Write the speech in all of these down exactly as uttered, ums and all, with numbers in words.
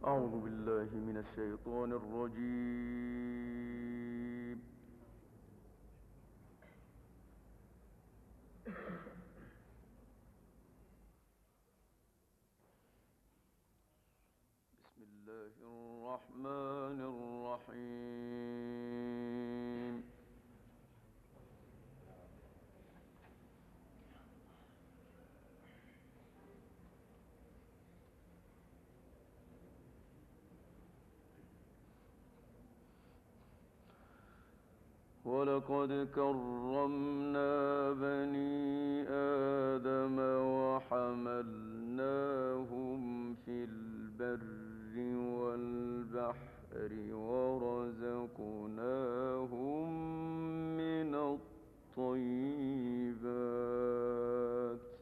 أعوذ بالله من الشيطان الرجيم. بسم الله الرحمن الرحيم. ولقد كرمنا بني آدم وحملناهم في البر والبحر ورزقناهم من الطيبات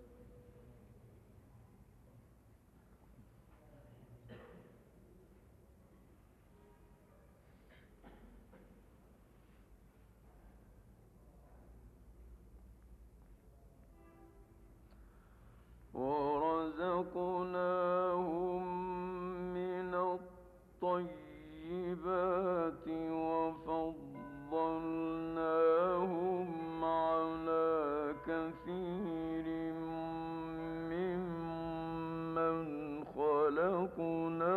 ورزقناهم من الطيبات وفضلناهم على كثير ممن خلقنا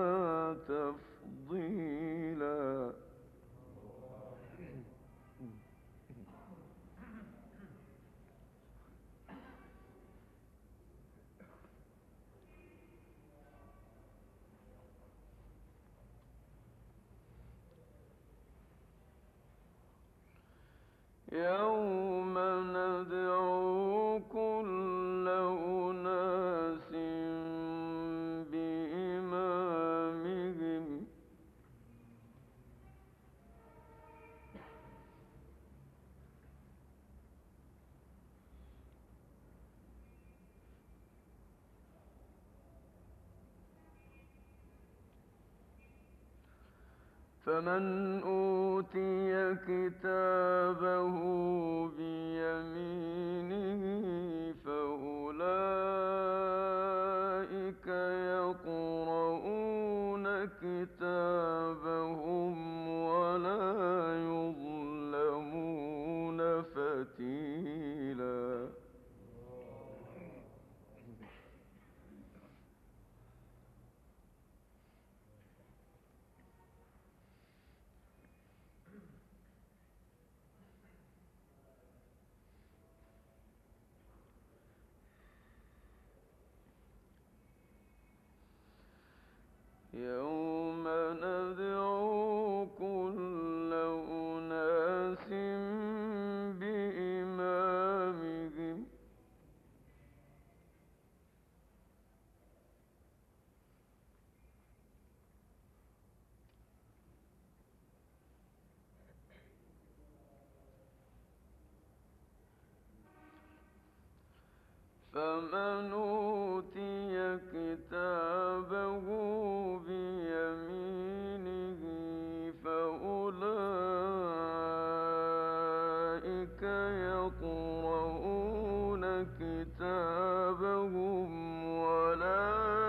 تفضيلا. يوم ندعو كل أناس بإمامهم فمن أوتي كتابه بيمينه فأولئك يقرؤون كتابهم ولا يظلمون فتيلا. يوم ندعو كل أناس بإمامهم فمن أوتي كتابه بيمينه فأولئك يقرؤون كتابهم ولا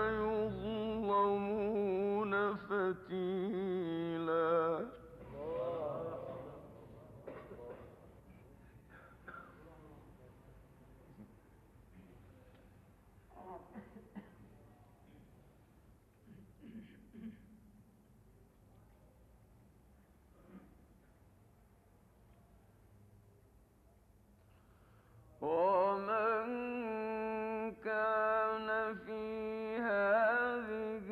يظلمون فتيلا. ومن كان في هذه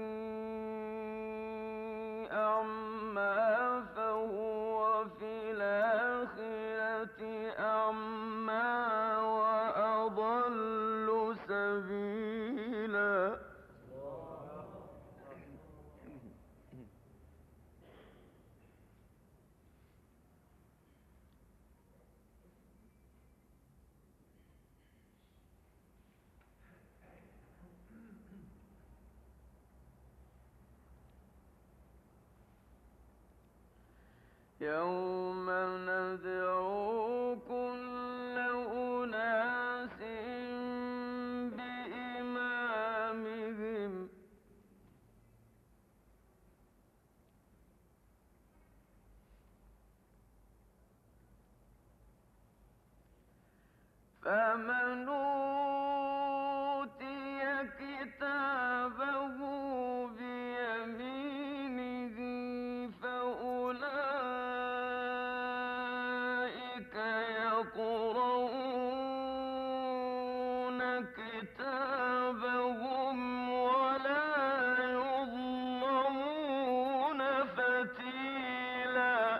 أعمى فهو في الآخرة أعمى وأضل سبيلا. يوم ندعو كل أناس بإمامهم فمن أوتي كتابه بيمينه فأولئك يقرؤون كتابهم ولا يظلمون فتيلا.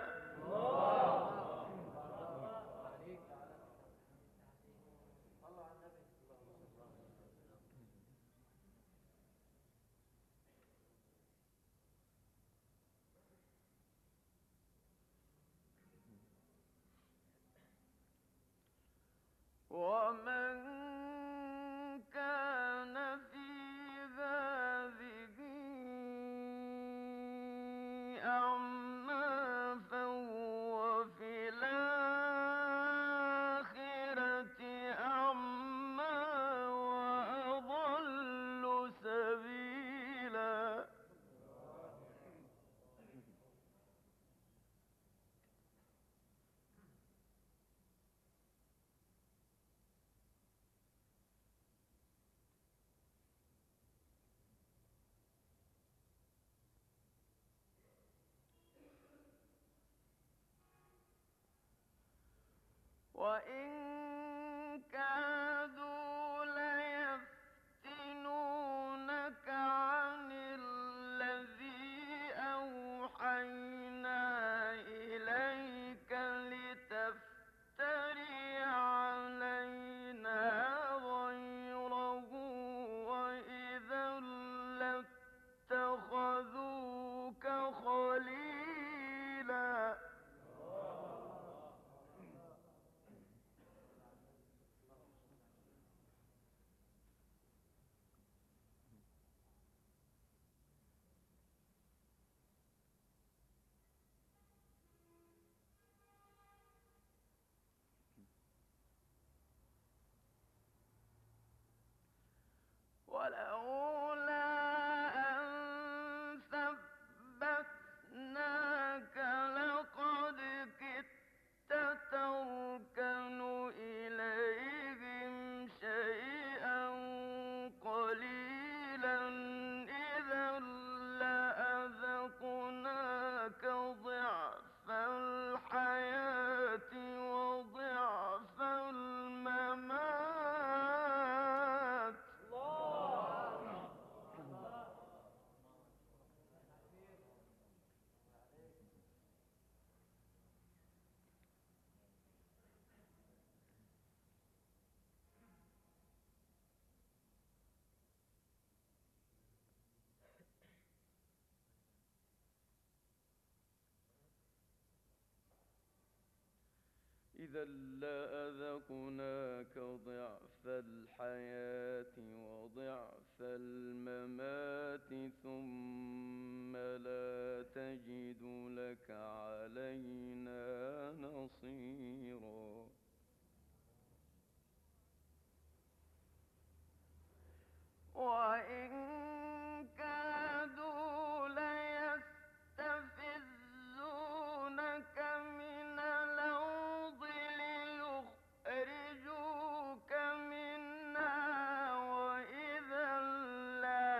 ومن كان في هذه أعمى فهو في الآخرة أعمى وأضل سبيلا. وإن كادوا ليفتنونك عن الذي أوحينا إليك لتفتري علينا غيره وإذا لاتخذوك خليلا. ولولا أن ثبتناك لقد كدت تركن إليهم شيئا قليلا إذا لأذقناك ضعف الحياة وضعف الممات. إذا لأذقناك ضعف الحياة وضعف الممات ثم لا تجد لك علينا نصيرا. وإن كادوا ليستفزونك من الأرض ليخرجوك منها وإذا لا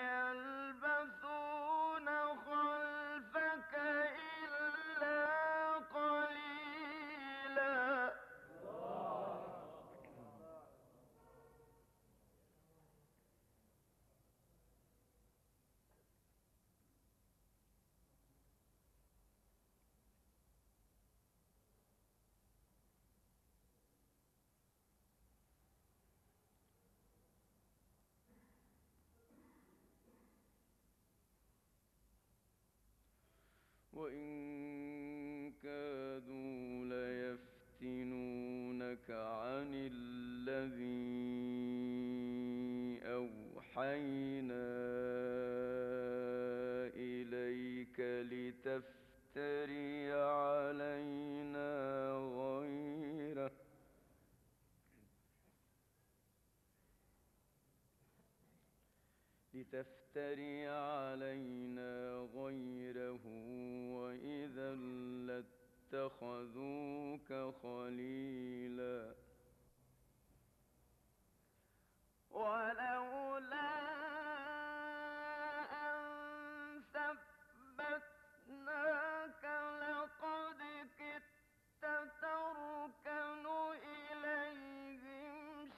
يلبثون خلفك إلا قليلا. وإن كادوا ليفتنونك عن الذي أوحينا إليك لتفتري علينا غيره لتفتري علينا غيره وإذا لاتخذوك خليلا. ولولا أن ثبتناك لقد كدت تركن إليهم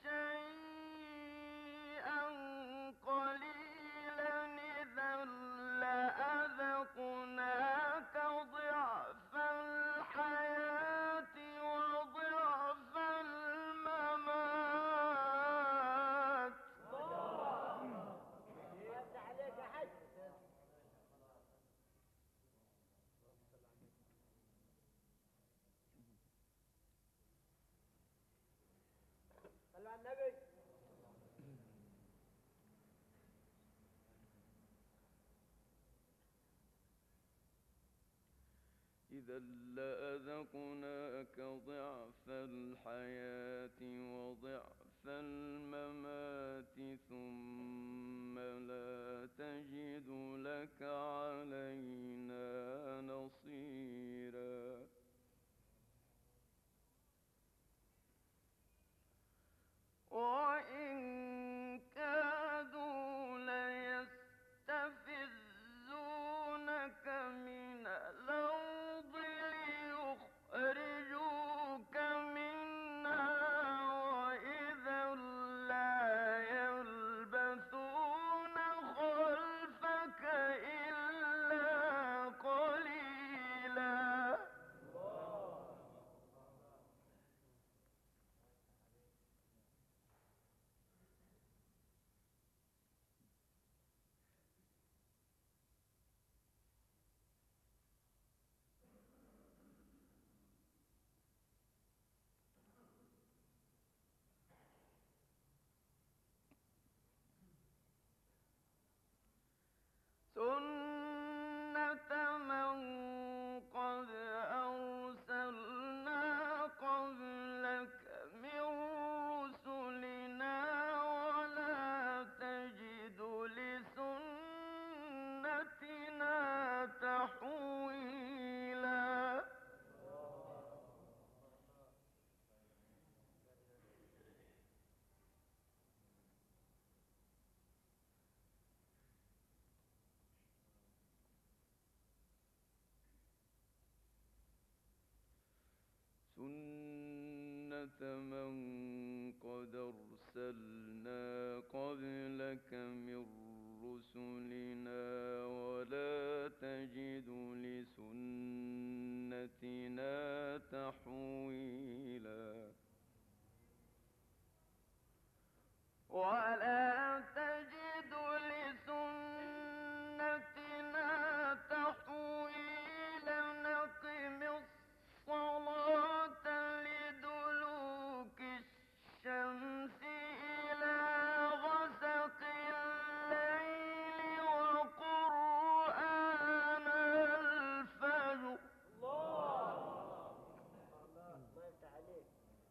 شيئا قليلا إذا لأذقناك ضعف الحياة وضعف الممات. عليك يا حج. صلوا على النبي. إذا لأذقناك ضعف الحياة وضعف الممات ثم لا تجد لك علينا نصيرا. وإن كادوا ليستفزونك من الأرض ليخرجوك منها وإذا لا يلبثون خلفك إلا قليلا. سنة من قد أرسلنا قبلك من رسلنا ولا تجد لسنتنا تحويلا. سنة من قد أرسلنا قبلك من رسلنا ولا تجد لسنتنا تحويلا. ولا تجد لسنتنا تحويلا. نقم الصلاة لدلوك الشمس إلى غسق الليل وقرآن الفجر. الله الله يفتح عليك.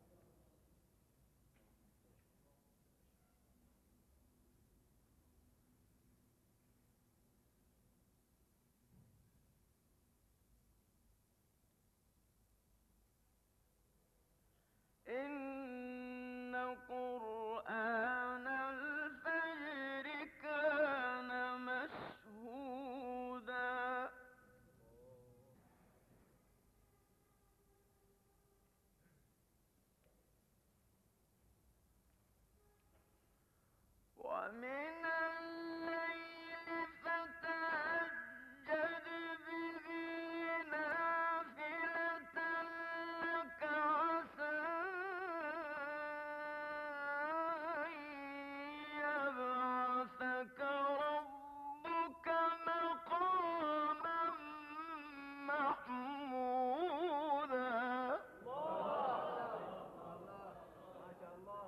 إن قرآن الفجر كان مشهودا. ومن الليل فتهجد به نافلة لك عسى أن يبعثك ربك مقاما محمودا. ما شاء الله.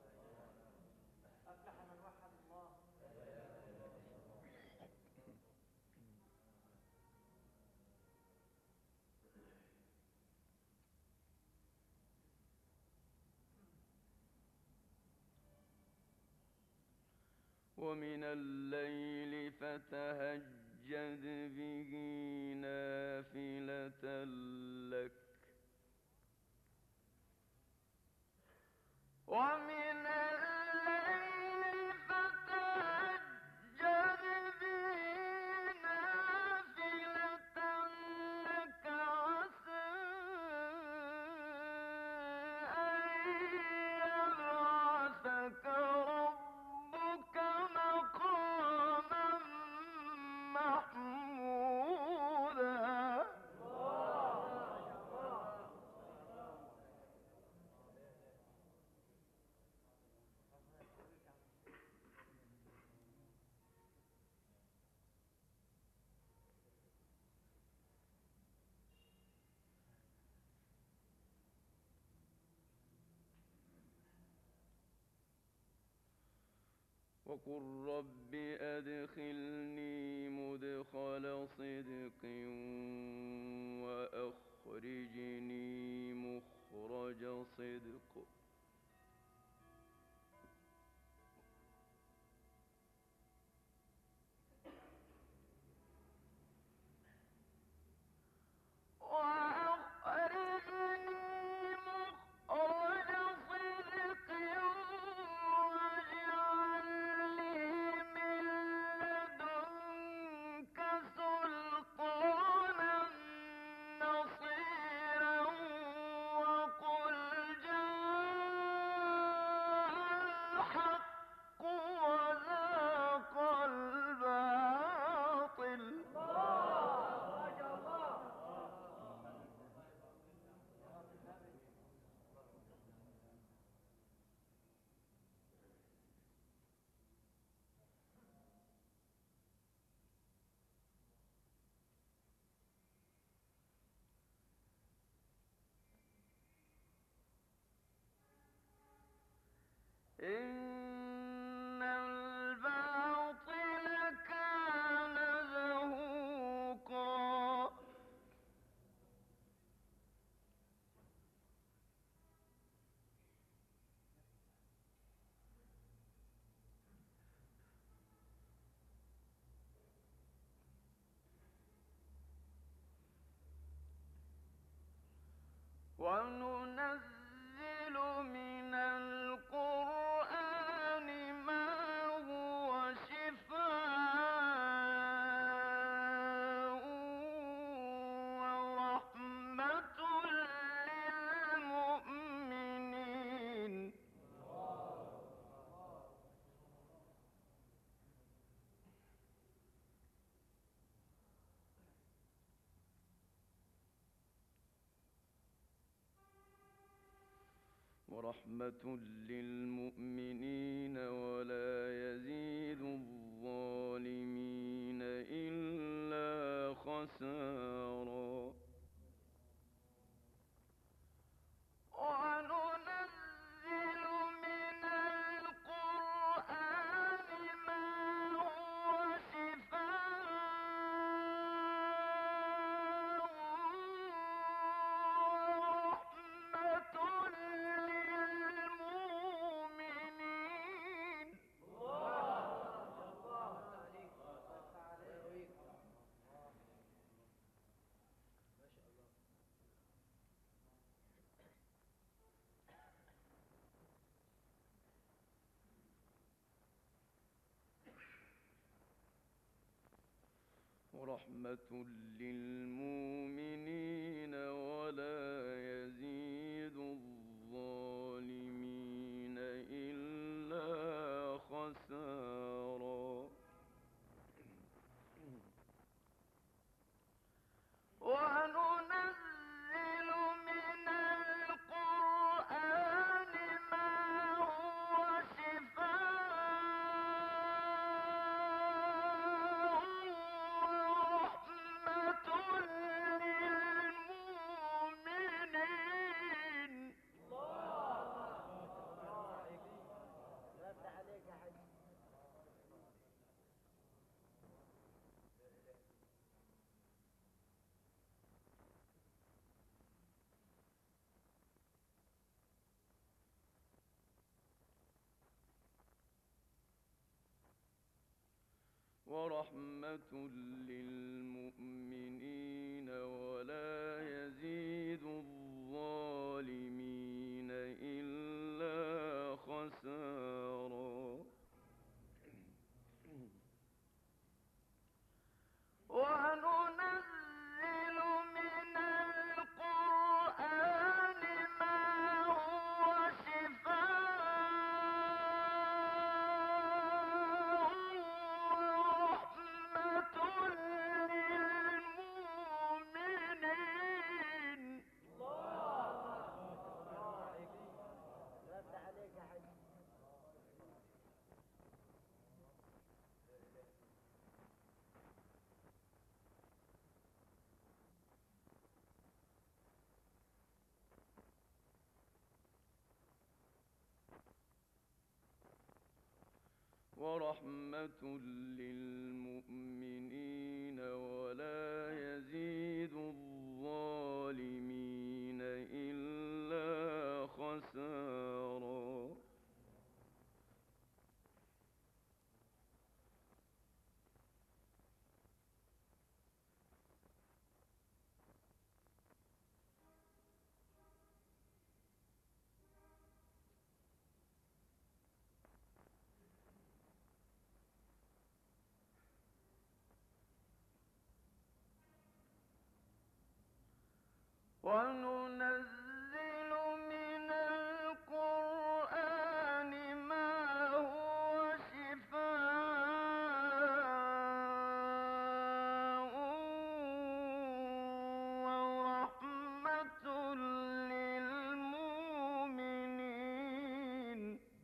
أفلح من وحد الله. ومن الليل فتهجد به نافلة لك ومن الليل وقل رب أدخلني مدخل صدق وأخرجني مخرج صدق وأخرجني مخرج صدق واجعل لي من لدنك سلطانا نصيرا وقل جاء الحق وزهق الباطل إن الباطل كان زهوقا وننزل من القرآن ما هو شفاء ورحمة للمؤمنين ورحمة للمؤمنين ولا يزيد الظالمين إلا خسارا وننزل من القرآن ما هو شفاء ورحمة للمؤمنين ورحمة للمؤمنين ولا يزيد الظالمين إلا خسارا وننزل من القرآن ما هو شفاء ورحمة للمؤمنين يفتح عليك يا حاج. ورحمة للمؤمنين ولا يزيد الظالمين إلا خسارا وننزل من القرآن ما هو شفاء ورحمة للمؤمنين ورحمة للمؤمنين ولا يزيد الظالمين إلا خسارا. وننزل من القرآن ما هو شفاء ورحمة للمؤمنين.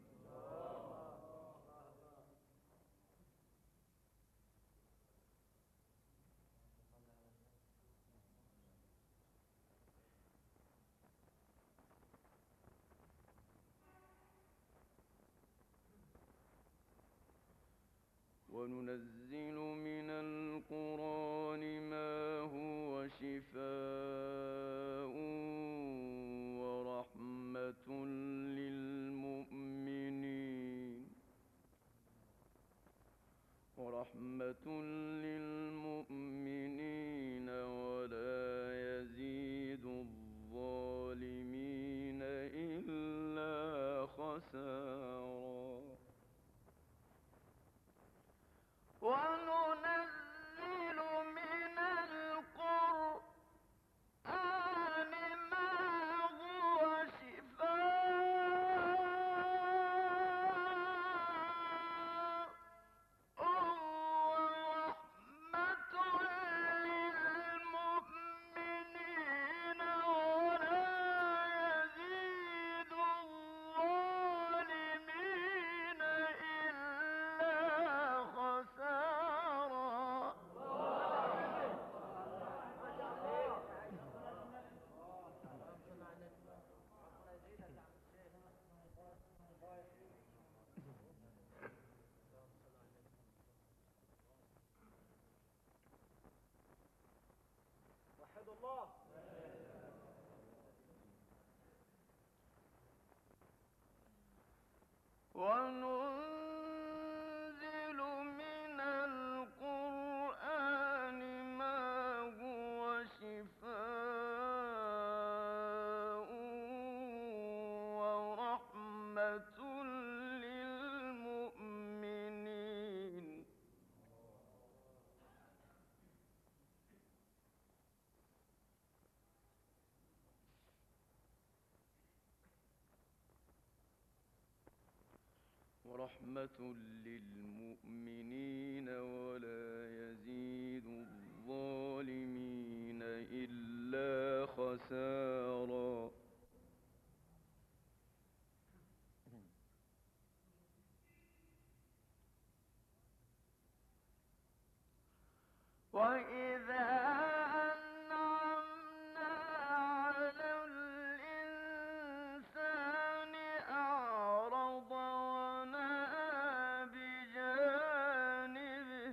وننزل من القرآن ما هو شفاء ورحمة للمؤمنين ورحمة للمؤمنين ولا يزيد الظالمين إلا خسارا. وننزل من القرآن ما هو شفاء ورحمة للمؤمنين ولا يزيد الظالمين إلا خسارا. وحد الله. وننزل من القرآن ما هو شفاء ورحمة للمؤمنين ورحمة للمؤمنين ولا يزيد الظالمين إلا خسارا. وإذا أنعمنا على الإنسان أعرض ونأى بجانبه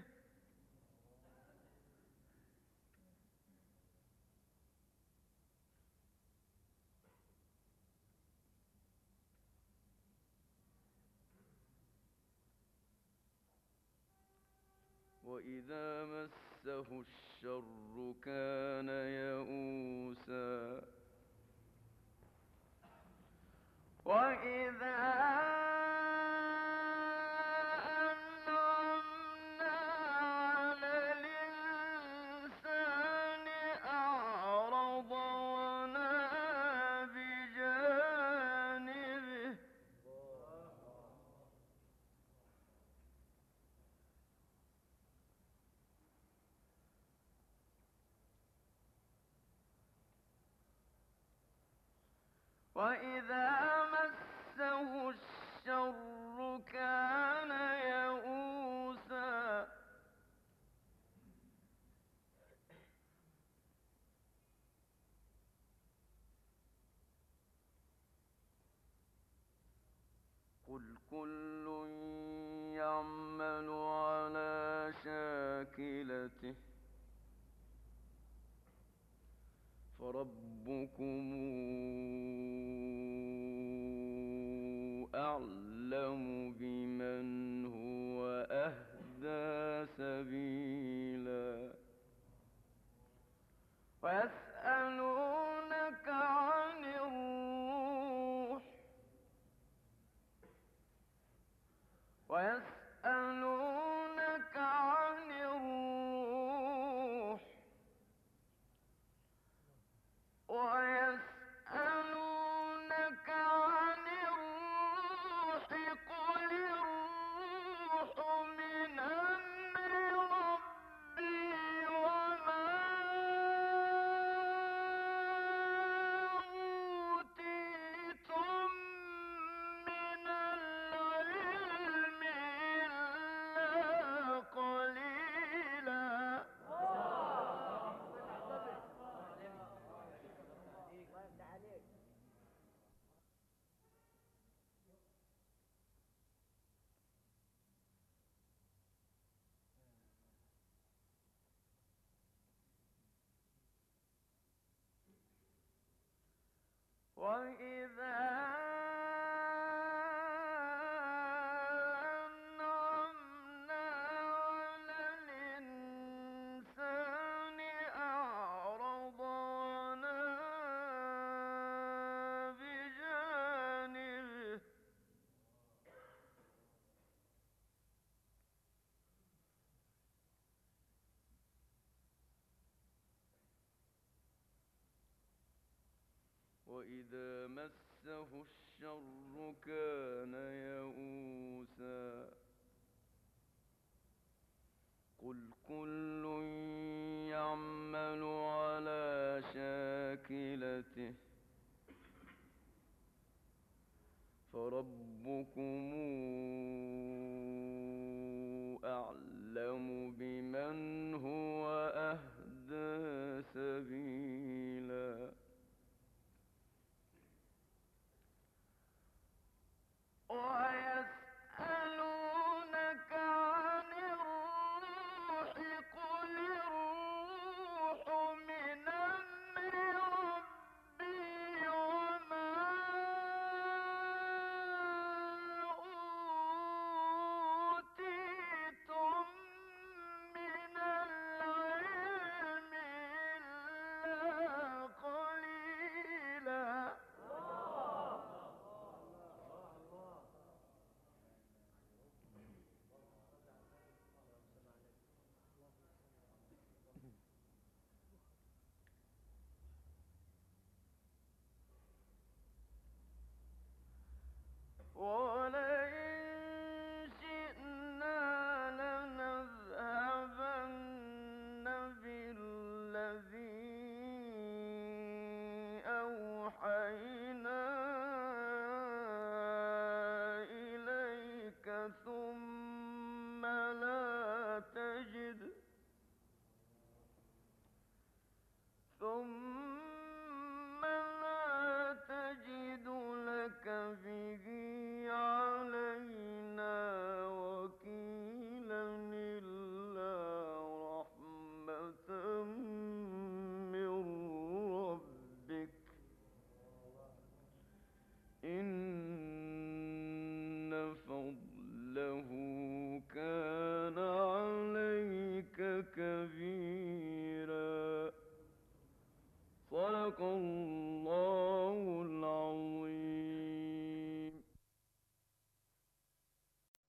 وإذا مسه الشر كان يئوسا. وإذا أنعمنا على الإنسان أعرض ونأى بجانبه وإذا مسه الشر كان يئوسا. قل كل يعمل فربكم أعلم بمن هو أهدى سبيلا ويسألونك عن الروح ويسألونك عن الروح ويسألونك عن الروح قل الروح من أمر ربي وما أوتيتم من العلم إلا قليلا الله يفتح عليك. وإذا أنعمنا على الإنسان أعرض ونأى بجانبه وإذا مسه الشر كان يئوسا قل كل يعمل على شاكلته فربكم أعلم بمن هو أهدى سبيلا ويسألونك عن الروح قل الروح من أمر ربي وما أوتيتم من العلم إلا قليلا ولئن شئنا لنذهبن بالذي أوحينا إليك ثم لا تجد ثم لا تجد لك به علينا وكيلا إلا رحمة من ربك إن فضله كان عليك كبيرا صدق الله